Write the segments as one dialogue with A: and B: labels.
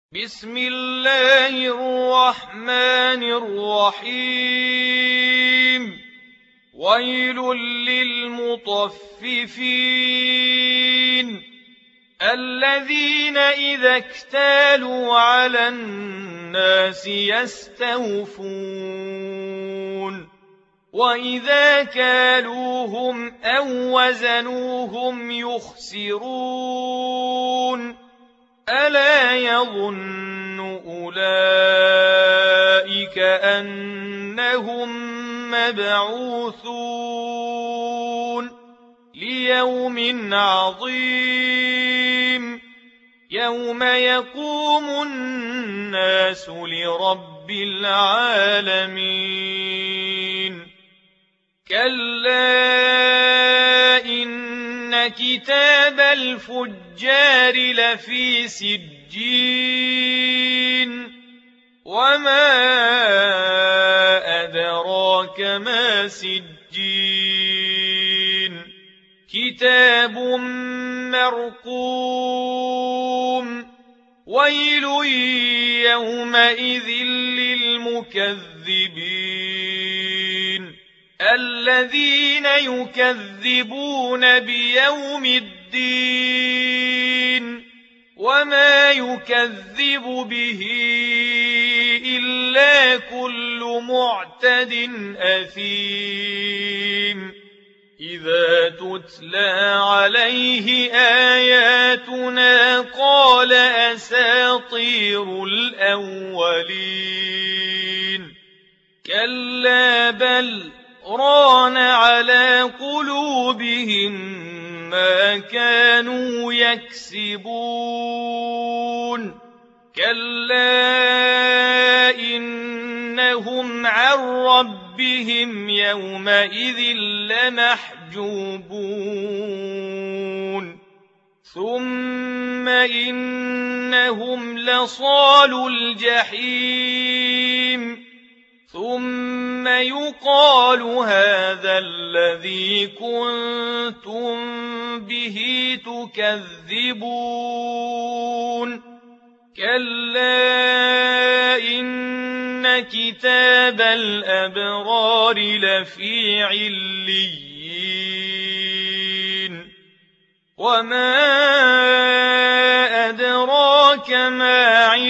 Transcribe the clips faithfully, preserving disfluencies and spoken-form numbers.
A: بسم الله الرحمن الرحيم ويل للمطففين الذين إذا اكتالوا على الناس يستوفون وإذا كالوهم أو وزنوهم يخسرون ألا يظن أولئك أنهم مبعوثون ليوم عظيم يوم يقوم الناس لرب العالمين كلا إن كتاب الفجار لفي سجين وما أدراك ما سجين كتاب مرقوم ويل يومئذ للمكذبين الذين يكذبون بيوم الدين وما يكذب به إلا كل معتد أثيم إذا تتلى عليه آياتنا قال أساطير الأولين كلا بل ران على قلوبهم ما كانوا يكسبون كلا إنهم عن ربهم يومئذ لمحجوبون ثم إنهم لصالو الجحيم ثم يقال هذا الذي كنتم به تكذبون كلا إن كتاب الأبرار لفي عليين وما أدراك ما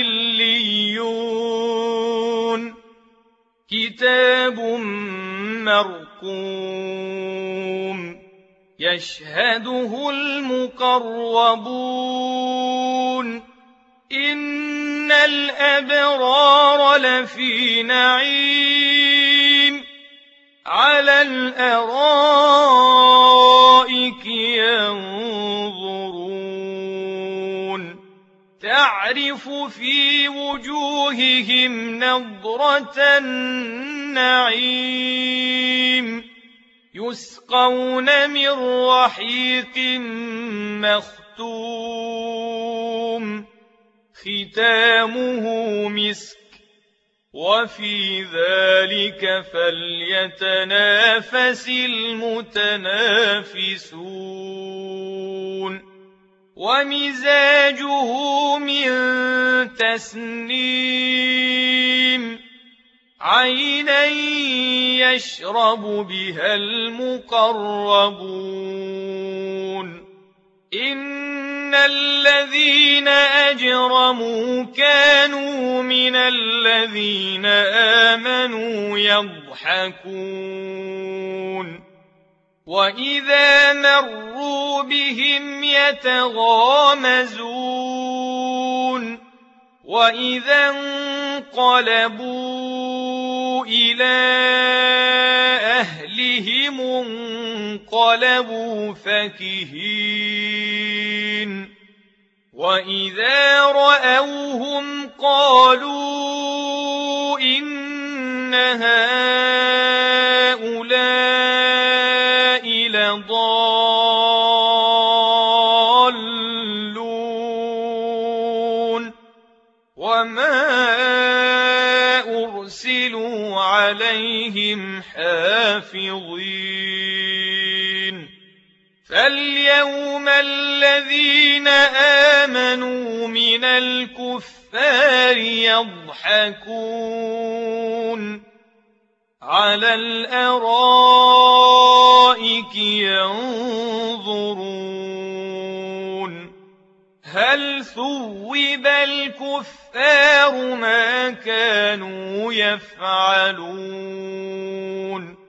A: عليون كتاب مرقوم يشهده المقربون إن الأبرار لفي نعيم على الأرائك ينظرون تعرف في وجوههم نضرة النعيم يسقون من رحيق مختوم ختامه مسك وفي ذلك فليتنافس المتنافسون ومزاجه من تسنيم عينا يشرب بها المقربون إن الذين أجرموا كانوا من الذين آمنوا يضحكون وإذا مروا بهم يتغامزون وإذا انقلبوا إلى أهلهم انقلبوا فكهين وإذا رأوهم قالوا إن هؤلاء لضالون وما أرسلوا عليهم حافظين فاليوم الذين آمنوا من الكفر الكفار يضحكون على الأرائك ينظرون هل ثوب الكفار ما كانوا يفعلون